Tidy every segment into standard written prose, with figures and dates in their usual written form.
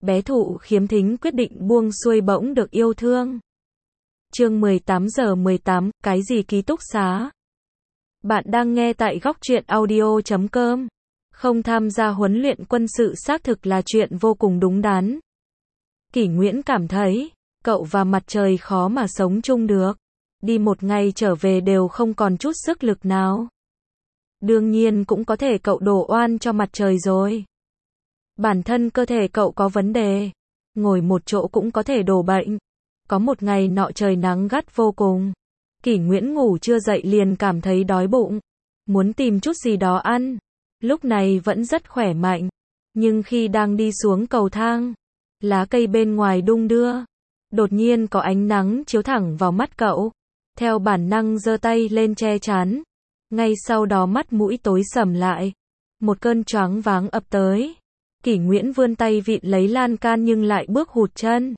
bé thụ khiếm thính quyết định buông xuôi bỗng được yêu thương. Chương 18:18, cái gì ký túc xá? Bạn đang nghe tại Góc Truyện Audio.com. Không tham gia huấn luyện quân sự xác thực là chuyện vô cùng đúng đắn. Kỷ Nguyễn cảm thấy, cậu và mặt trời khó mà sống chung được. Đi một ngày trở về đều không còn chút sức lực nào. Đương nhiên cũng có thể cậu đổ oan cho mặt trời rồi. Bản thân cơ thể cậu có vấn đề. Ngồi một chỗ cũng có thể đổ bệnh. Có một ngày nọ trời nắng gắt vô cùng. Kỷ Nguyễn ngủ chưa dậy liền cảm thấy đói bụng. Muốn tìm chút gì đó ăn. Lúc này vẫn rất khỏe mạnh. Nhưng khi đang đi xuống cầu thang, lá cây bên ngoài đung đưa. Đột nhiên có ánh nắng chiếu thẳng vào mắt cậu. Theo bản năng giơ tay lên che chắn. Ngay sau đó mắt mũi tối sầm lại. Một cơn choáng váng ập tới. Kỷ Nguyễn vươn tay vịn lấy lan can nhưng lại bước hụt chân.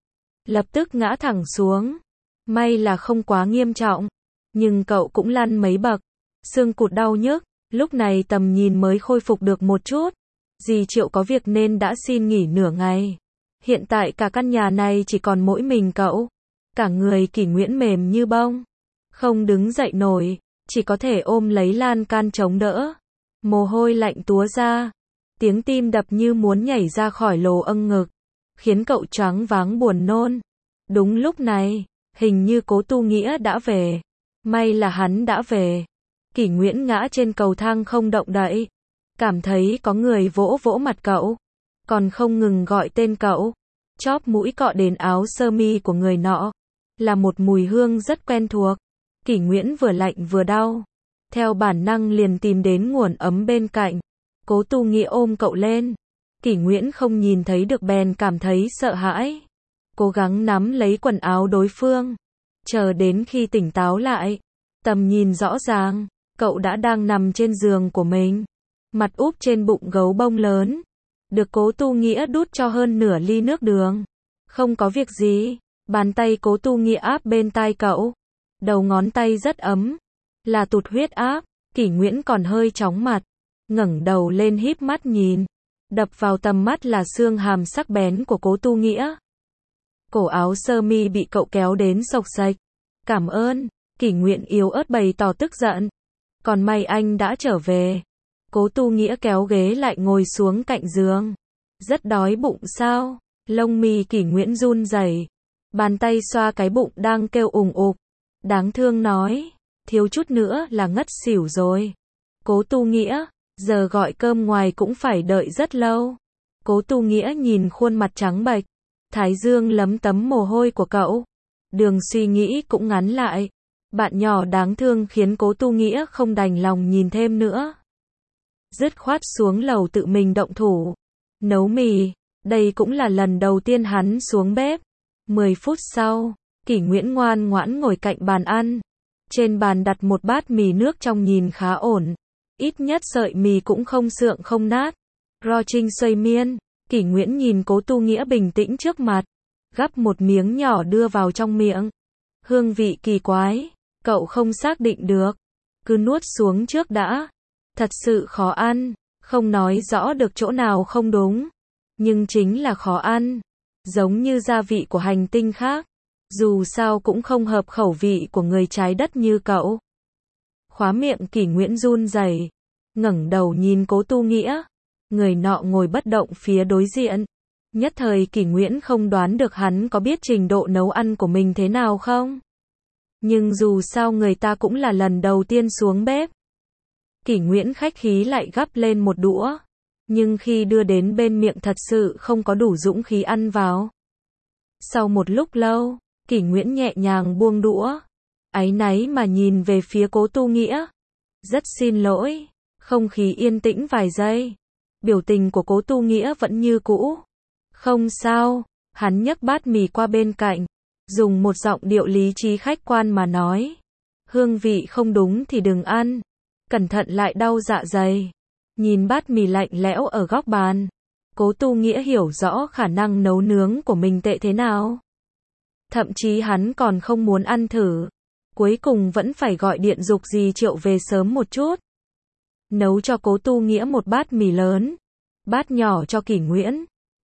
Lập tức ngã thẳng xuống. May là không quá nghiêm trọng. Nhưng cậu cũng lăn mấy bậc. Xương cụt đau nhức. Lúc này tầm nhìn mới khôi phục được một chút. Dì Triệu có việc nên đã xin nghỉ nửa ngày. Hiện tại cả căn nhà này chỉ còn mỗi mình cậu. Cả người Kỷ Nguyễn mềm như bông. Không đứng dậy nổi. Chỉ có thể ôm lấy lan can chống đỡ. Mồ hôi lạnh túa ra. Tiếng tim đập như muốn nhảy ra khỏi lỗ âng ngực. Khiến cậu choáng váng buồn nôn. Đúng lúc này, hình như Cố Tu Nghĩa đã về. May là hắn đã về. Kỷ Nguyễn ngã trên cầu thang không động đậy. Cảm thấy có người vỗ vỗ mặt cậu. Còn không ngừng gọi tên cậu. Chóp mũi cọ đến áo sơ mi của người nọ. Là một mùi hương rất quen thuộc. Kỷ Nguyễn vừa lạnh vừa đau. Theo bản năng liền tìm đến nguồn ấm bên cạnh. Cố Tu Nghĩa ôm cậu lên. Kỷ Nguyễn không nhìn thấy được bèn cảm thấy sợ hãi. Cố gắng nắm lấy quần áo đối phương. Chờ đến khi tỉnh táo lại. Tầm nhìn rõ ràng. Cậu đã đang nằm trên giường của mình. Mặt úp trên bụng gấu bông lớn. Được Cố Tu Nghĩa đút cho hơn nửa ly nước đường. Không có việc gì. Bàn tay Cố Tu Nghĩa áp bên tai cậu. Đầu ngón tay rất ấm. Là tụt huyết áp. Kỷ Nguyễn còn hơi chóng mặt. Ngẩng đầu lên híp mắt nhìn. Đập vào tầm mắt là xương hàm sắc bén của Cố Tu Nghĩa. Cổ áo sơ mi bị cậu kéo đến xộc xệch. Cảm ơn. Kỷ Nguyễn yếu ớt bày tỏ tức giận. Còn may anh đã trở về. Cố Tu Nghĩa kéo ghế lại ngồi xuống cạnh giường. Rất đói bụng sao? Lông mi Kỷ Nguyễn run rẩy. Bàn tay xoa cái bụng đang kêu ùng ục. Đáng thương nói. Thiếu chút nữa là ngất xỉu rồi. Cố Tu Nghĩa. Giờ gọi cơm ngoài cũng phải đợi rất lâu. Cố Tu Nghĩa nhìn khuôn mặt trắng bệch. Thái dương lấm tấm mồ hôi của cậu. Đường suy nghĩ cũng ngắn lại. Bạn nhỏ đáng thương khiến Cố Tu Nghĩa không đành lòng nhìn thêm nữa. Dứt khoát xuống lầu tự mình động thủ. Nấu mì. Đây cũng là lần đầu tiên hắn xuống bếp. 10 phút sau, Kỷ Nguyễn ngoan ngoãn ngồi cạnh bàn ăn. Trên bàn đặt một bát mì nước trong nhìn khá ổn. Ít nhất sợi mì cũng không sượng không nát. Ro trinh xoay miên. Kỷ Nguyễn nhìn Cố Tu Nghĩa bình tĩnh trước mặt. Gắp một miếng nhỏ đưa vào trong miệng. Hương vị kỳ quái. Cậu không xác định được. Cứ nuốt xuống trước đã. Thật sự khó ăn. Không nói rõ được chỗ nào không đúng. Nhưng chính là khó ăn. Giống như gia vị của hành tinh khác. Dù sao cũng không hợp khẩu vị của người trái đất như cậu. Khóa miệng Kỷ Nguyễn run rẩy. Ngẩng đầu nhìn Cố Tu Nghĩa. Người nọ ngồi bất động phía đối diện. Nhất thời Kỷ Nguyễn không đoán được hắn có biết trình độ nấu ăn của mình thế nào không. Nhưng dù sao người ta cũng là lần đầu tiên xuống bếp. Kỷ Nguyễn khách khí lại gắp lên một đũa. Nhưng khi đưa đến bên miệng thật sự không có đủ dũng khí ăn vào. Sau một lúc lâu, Kỷ Nguyễn nhẹ nhàng buông đũa. Áy náy mà nhìn về phía Cố Tu Nghĩa. Rất xin lỗi. Không khí yên tĩnh vài giây. Biểu tình của Cố Tu Nghĩa vẫn như cũ. Không sao. Hắn nhấc bát mì qua bên cạnh. Dùng một giọng điệu lý trí khách quan mà nói. Hương vị không đúng thì đừng ăn. Cẩn thận lại đau dạ dày. Nhìn bát mì lạnh lẽo ở góc bàn. Cố Tu Nghĩa hiểu rõ khả năng nấu nướng của mình tệ thế nào. Thậm chí hắn còn không muốn ăn thử. Cuối cùng vẫn phải gọi điện giục dì Triệu về sớm một chút. Nấu cho Cố Tu Nghĩa một bát mì lớn. Bát nhỏ cho Kỷ Nguyễn.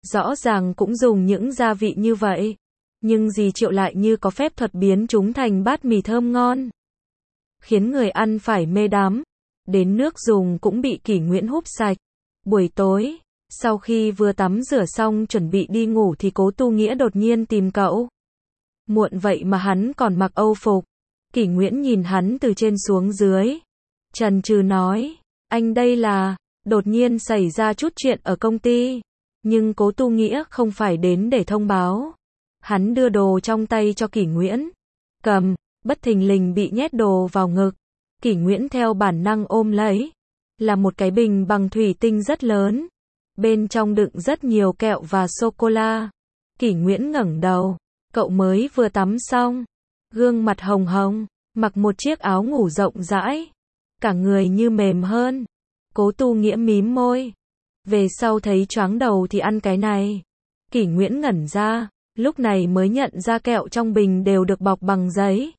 Rõ ràng cũng dùng những gia vị như vậy, nhưng dì Triệu lại như có phép thuật biến chúng thành bát mì thơm ngon, khiến người ăn phải mê đắm. Đến nước dùng cũng bị Kỷ Nguyễn húp sạch. Buổi tối, sau khi vừa tắm rửa xong chuẩn bị đi ngủ thì Cố Tu Nghĩa đột nhiên tìm cậu. Muộn vậy mà hắn còn mặc âu phục. Kỷ Nguyễn nhìn hắn từ trên xuống dưới, chần chừ nói, anh đây là, đột nhiên xảy ra chút chuyện ở công ty. Nhưng Cố Tu Nghĩa không phải đến để thông báo. Hắn đưa đồ trong tay cho Kỷ Nguyễn. Cầm, bất thình lình bị nhét đồ vào ngực. Kỷ Nguyễn theo bản năng ôm lấy. Là một cái bình bằng thủy tinh rất lớn. Bên trong đựng rất nhiều kẹo và sô-cô-la. Kỷ Nguyễn ngẩng đầu. Cậu mới vừa tắm xong. Gương mặt hồng hồng. Mặc một chiếc áo ngủ rộng rãi. Cả người như mềm hơn. Cố Tu Nghĩa mím môi. Về sau thấy choáng đầu thì ăn cái này. Kỷ Nguyễn ngẩn ra. Lúc này mới nhận ra kẹo trong bình đều được bọc bằng giấy.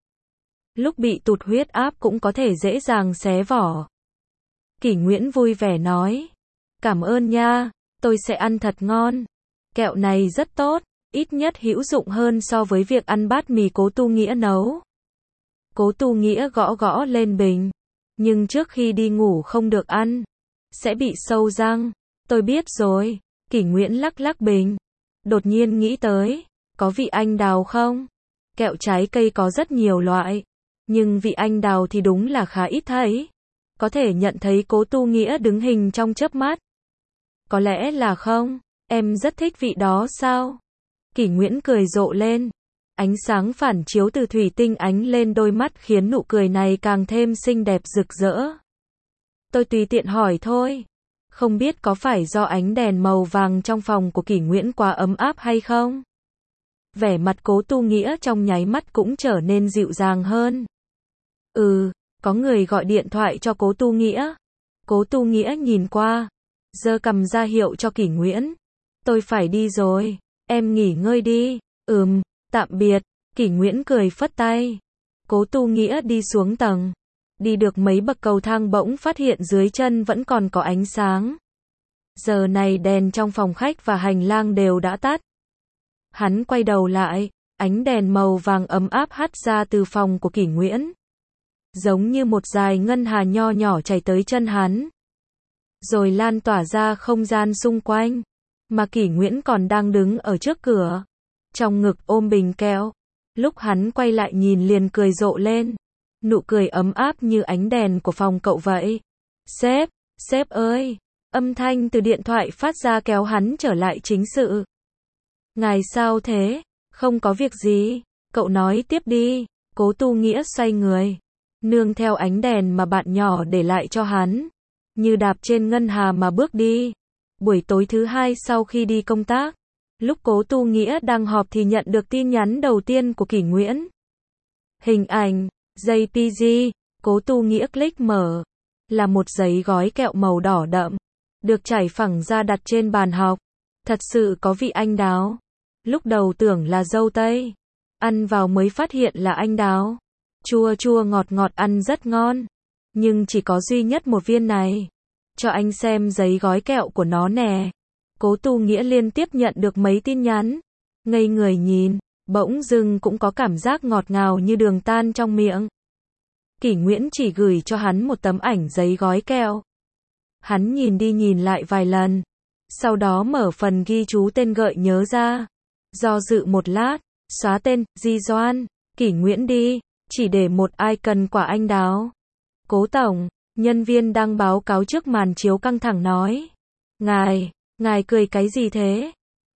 Lúc bị tụt huyết áp cũng có thể dễ dàng xé vỏ. Kỷ Nguyễn vui vẻ nói. Cảm ơn nha, tôi sẽ ăn thật ngon. Kẹo này rất tốt, ít nhất hữu dụng hơn so với việc ăn bát mì Cố Tu Nghĩa nấu. Cố Tu Nghĩa gõ gõ lên bình. Nhưng trước khi đi ngủ không được ăn. Sẽ bị sâu răng. Tôi biết rồi. Kỷ Nguyễn lắc lắc bình. Đột nhiên nghĩ tới. Có vị anh đào không? Kẹo trái cây có rất nhiều loại. Nhưng vị anh đào thì đúng là khá ít thấy. Có thể nhận thấy Cố Tu Nghĩa đứng hình trong chớp mắt. Có lẽ là không. Em rất thích vị đó sao? Kỷ Nguyễn cười rộ lên. Ánh sáng phản chiếu từ thủy tinh ánh lên đôi mắt khiến nụ cười này càng thêm xinh đẹp rực rỡ. Tôi tùy tiện hỏi thôi. Không biết có phải do ánh đèn màu vàng trong phòng của Kỷ Nguyễn quá ấm áp hay không? Vẻ mặt Cố Tu Nghĩa trong nháy mắt cũng trở nên dịu dàng hơn. Có người gọi điện thoại cho Cố Tu Nghĩa. Cố Tu Nghĩa nhìn qua, giơ cằm ra hiệu cho Kỷ Nguyễn. Tôi phải đi rồi, em nghỉ ngơi đi. Tạm biệt. Kỷ Nguyễn cười phất tay. Cố Tu Nghĩa đi xuống tầng. Đi được mấy bậc cầu thang bỗng phát hiện dưới chân vẫn còn có ánh sáng. Giờ này đèn trong phòng khách và hành lang đều đã tắt. Hắn quay đầu lại, ánh đèn màu vàng ấm áp hắt ra từ phòng của Kỷ Nguyễn. Giống như một dải ngân hà nho nhỏ chảy tới chân hắn. Rồi lan tỏa ra không gian xung quanh. Mà Kỷ Nguyễn còn đang đứng ở trước cửa. Trong ngực ôm bình kẹo. Lúc hắn quay lại nhìn liền cười rộ lên. Nụ cười ấm áp như ánh đèn của phòng cậu vậy. Sếp ơi! Âm thanh từ điện thoại phát ra kéo hắn trở lại chính sự. Ngài sao thế? Không có việc gì. Cậu nói tiếp đi. Cố Tu Nghĩa xoay người. Nương theo ánh đèn mà bạn nhỏ để lại cho hắn. Như đạp trên ngân hà mà bước đi. Buổi tối thứ hai sau khi đi công tác. Lúc Cố Tu Nghĩa đang họp thì nhận được tin nhắn đầu tiên của Kỷ Nguyễn. Hình ảnh, JPG, Cố Tu Nghĩa click mở. Là một giấy gói kẹo màu đỏ đậm. Được trải phẳng ra đặt trên bàn học. Thật sự có vị anh đào. Lúc đầu tưởng là dâu tây. Ăn vào mới phát hiện là anh đào. Chua chua ngọt ngọt ăn rất ngon. Nhưng chỉ có duy nhất một viên này. Cho anh xem giấy gói kẹo của nó nè. Cố Tu Nghĩa liên tiếp nhận được mấy tin nhắn. Ngây người nhìn, bỗng dưng cũng có cảm giác ngọt ngào như đường tan trong miệng. Kỷ Nguyễn chỉ gửi cho hắn một tấm ảnh giấy gói kẹo. Hắn nhìn đi nhìn lại vài lần. Sau đó mở phần ghi chú tên gợi nhớ ra. Do dự một lát, xóa tên, Di Doan, Kỷ Nguyễn đi, chỉ để một icon quả anh đào. Cố tổng, nhân viên đang báo cáo trước màn chiếu căng thẳng nói. Ngài cười cái gì thế?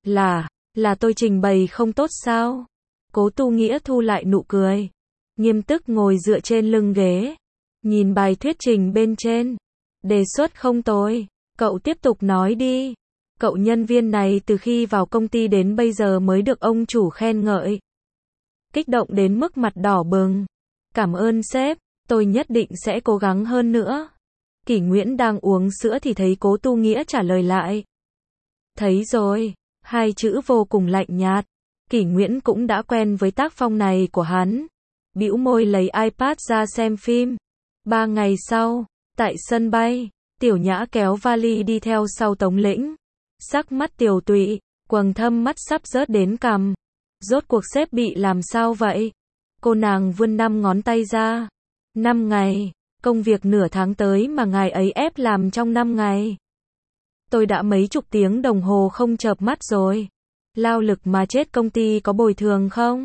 Là tôi trình bày không tốt sao? Cố Tu Nghĩa thu lại nụ cười. Nghiêm túc ngồi dựa trên lưng ghế. Nhìn bài thuyết trình bên trên. Đề xuất không tồi. Cậu tiếp tục nói đi. Cậu nhân viên này từ khi vào công ty đến bây giờ mới được ông chủ khen ngợi. Kích động đến mức mặt đỏ bừng. Cảm ơn sếp, tôi nhất định sẽ cố gắng hơn nữa. Kỷ Nguyễn đang uống sữa thì thấy Cố Tu Nghĩa trả lời lại. Thấy rồi, hai chữ vô cùng lạnh nhạt. Kỷ Nguyễn cũng đã quen với tác phong này của hắn. Bĩu môi lấy iPad ra xem phim. 3 ngày sau, tại sân bay, Tiểu Nhã kéo vali đi theo sau Tống Lĩnh. Sắc mắt tiều tụy, quầng thâm mắt sắp rớt đến cằm. Rốt cuộc sếp bị làm sao vậy? Cô nàng vươn 5 ngón tay ra. 5 ngày, công việc nửa tháng tới mà ngài ấy ép làm trong 5 ngày. Tôi đã mấy chục tiếng đồng hồ không chợp mắt rồi. Lao lực mà chết, công ty có bồi thường không?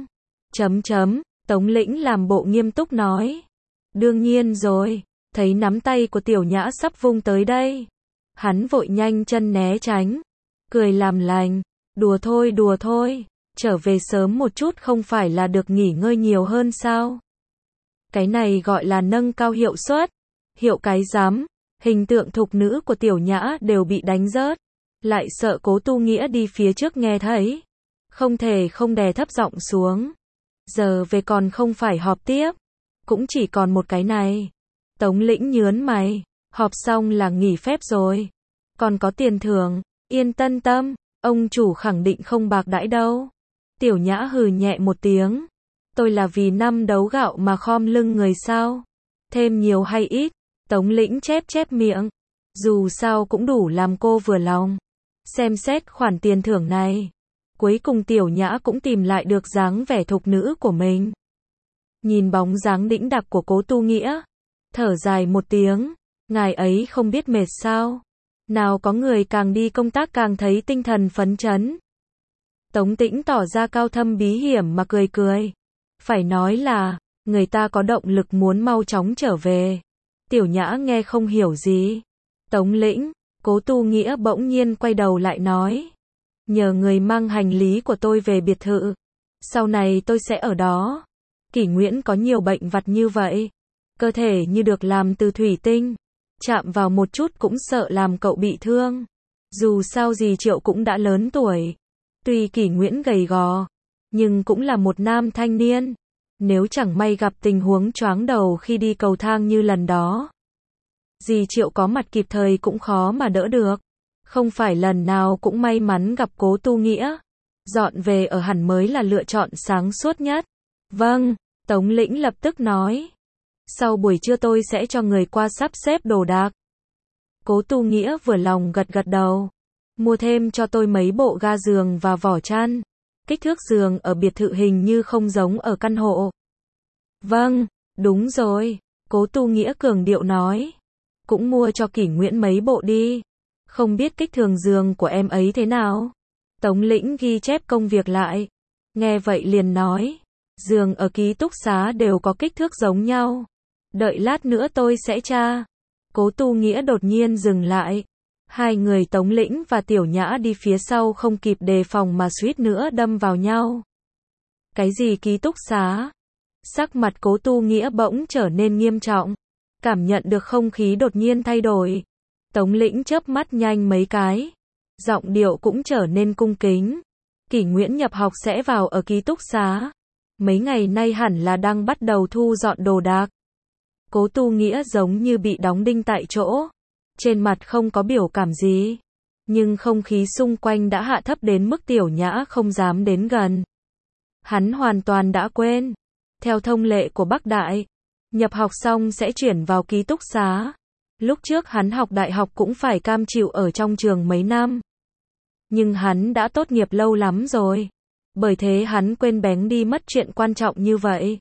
Tống Lĩnh làm bộ nghiêm túc nói. Đương nhiên rồi. Thấy nắm tay của Tiểu Nhã sắp vung tới đây. Hắn vội nhanh chân né tránh. Cười làm lành. Đùa thôi. Trở về sớm một chút không phải là được nghỉ ngơi nhiều hơn sao? Cái này gọi là nâng cao hiệu suất. Hiệu cái rắm. Hình tượng thục nữ của Tiểu Nhã đều bị đánh rớt. Lại sợ Cố Tu Nghĩa đi phía trước nghe thấy. Không thể không đè thấp giọng xuống. Giờ về còn không phải họp tiếp. Cũng chỉ còn một cái này. Tống Lĩnh nhớn mày. Họp xong là nghỉ phép rồi. Còn có tiền thưởng. Yên tâm. Ông chủ khẳng định không bạc đãi đâu. Tiểu Nhã hừ nhẹ một tiếng. Tôi là vì năm đấu gạo mà khom lưng người sao? Thêm nhiều hay ít? Tống Lĩnh chép miệng. Dù sao cũng đủ làm cô vừa lòng. Xem xét khoản tiền thưởng này. Cuối cùng Tiểu Nhã cũng tìm lại được dáng vẻ thục nữ của mình. Nhìn bóng dáng đĩnh đạc của Cố Tu Nghĩa. Thở dài một tiếng. Ngài ấy không biết mệt sao? Nào có người càng đi công tác càng thấy tinh thần phấn chấn. Tống Tĩnh tỏ ra cao thâm bí hiểm mà cười. Phải nói là, người ta có động lực muốn mau chóng trở về. Tiểu Nhã nghe không hiểu gì. Tống Lĩnh, Cố Tu Nghĩa bỗng nhiên quay đầu lại nói. Nhờ người mang hành lý của tôi về biệt thự. Sau này tôi sẽ ở đó. Kỷ Nguyễn có nhiều bệnh vặt như vậy. Cơ thể như được làm từ thủy tinh. Chạm vào một chút cũng sợ làm cậu bị thương. Dù sao gì Triệu cũng đã lớn tuổi. Tuy Kỷ Nguyễn gầy gò, nhưng cũng là một nam thanh niên. Nếu chẳng may gặp tình huống choáng đầu khi đi cầu thang như lần đó, dì Triệu có mặt kịp thời cũng khó mà đỡ được. Không phải lần nào cũng may mắn gặp Cố Tu Nghĩa. Dọn về ở hẳn mới là lựa chọn sáng suốt nhất. Vâng, Tống Lĩnh lập tức nói. Sau buổi trưa tôi sẽ cho người qua sắp xếp đồ đạc. Cố Tu Nghĩa vừa lòng gật đầu. Mua thêm cho tôi mấy bộ ga giường và vỏ chăn. Kích thước giường ở biệt thự hình như không giống ở căn hộ. Vâng, đúng rồi. Cố Tu Nghĩa cường điệu nói. Cũng mua cho Kỷ Nguyễn mấy bộ đi. Không biết kích thước giường của em ấy thế nào? Tống Lĩnh ghi chép công việc lại. Nghe vậy liền nói. Giường ở ký túc xá đều có kích thước giống nhau. Đợi lát nữa tôi sẽ tra. Cố Tu Nghĩa đột nhiên dừng lại. Hai người Tống Lĩnh và Tiểu Nhã đi phía sau không kịp đề phòng mà suýt nữa đâm vào nhau. Cái gì ký túc xá? Sắc mặt Cố Tu Nghĩa bỗng trở nên nghiêm trọng. Cảm nhận được không khí đột nhiên thay đổi. Tống Lĩnh chớp mắt nhanh mấy cái. Giọng điệu cũng trở nên cung kính. Kỷ Nguyễn nhập học sẽ vào ở ký túc xá. Mấy ngày nay hẳn là đang bắt đầu thu dọn đồ đạc. Cố Tu Nghĩa giống như bị đóng đinh tại chỗ. Trên mặt không có biểu cảm gì. Nhưng không khí xung quanh đã hạ thấp đến mức Tiểu Nhã không dám đến gần. Hắn hoàn toàn đã quên. Theo thông lệ của Bắc Đại, nhập học xong sẽ chuyển vào ký túc xá. Lúc trước hắn học đại học cũng phải cam chịu ở trong trường mấy năm. Nhưng hắn đã tốt nghiệp lâu lắm rồi. Bởi thế hắn quên bén đi mất chuyện quan trọng như vậy.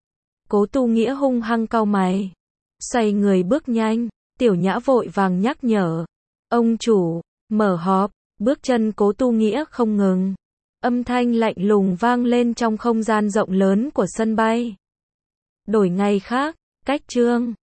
Cố Tu Nghĩa hung hăng cau mày. Xoay người bước nhanh. Tiểu Nhã vội vàng nhắc nhở. Ông chủ, mở họp. Bước chân Cố Tu Nghĩa không ngừng. Âm thanh lạnh lùng vang lên trong không gian rộng lớn của sân bay. Đổi ngày khác, cách chương.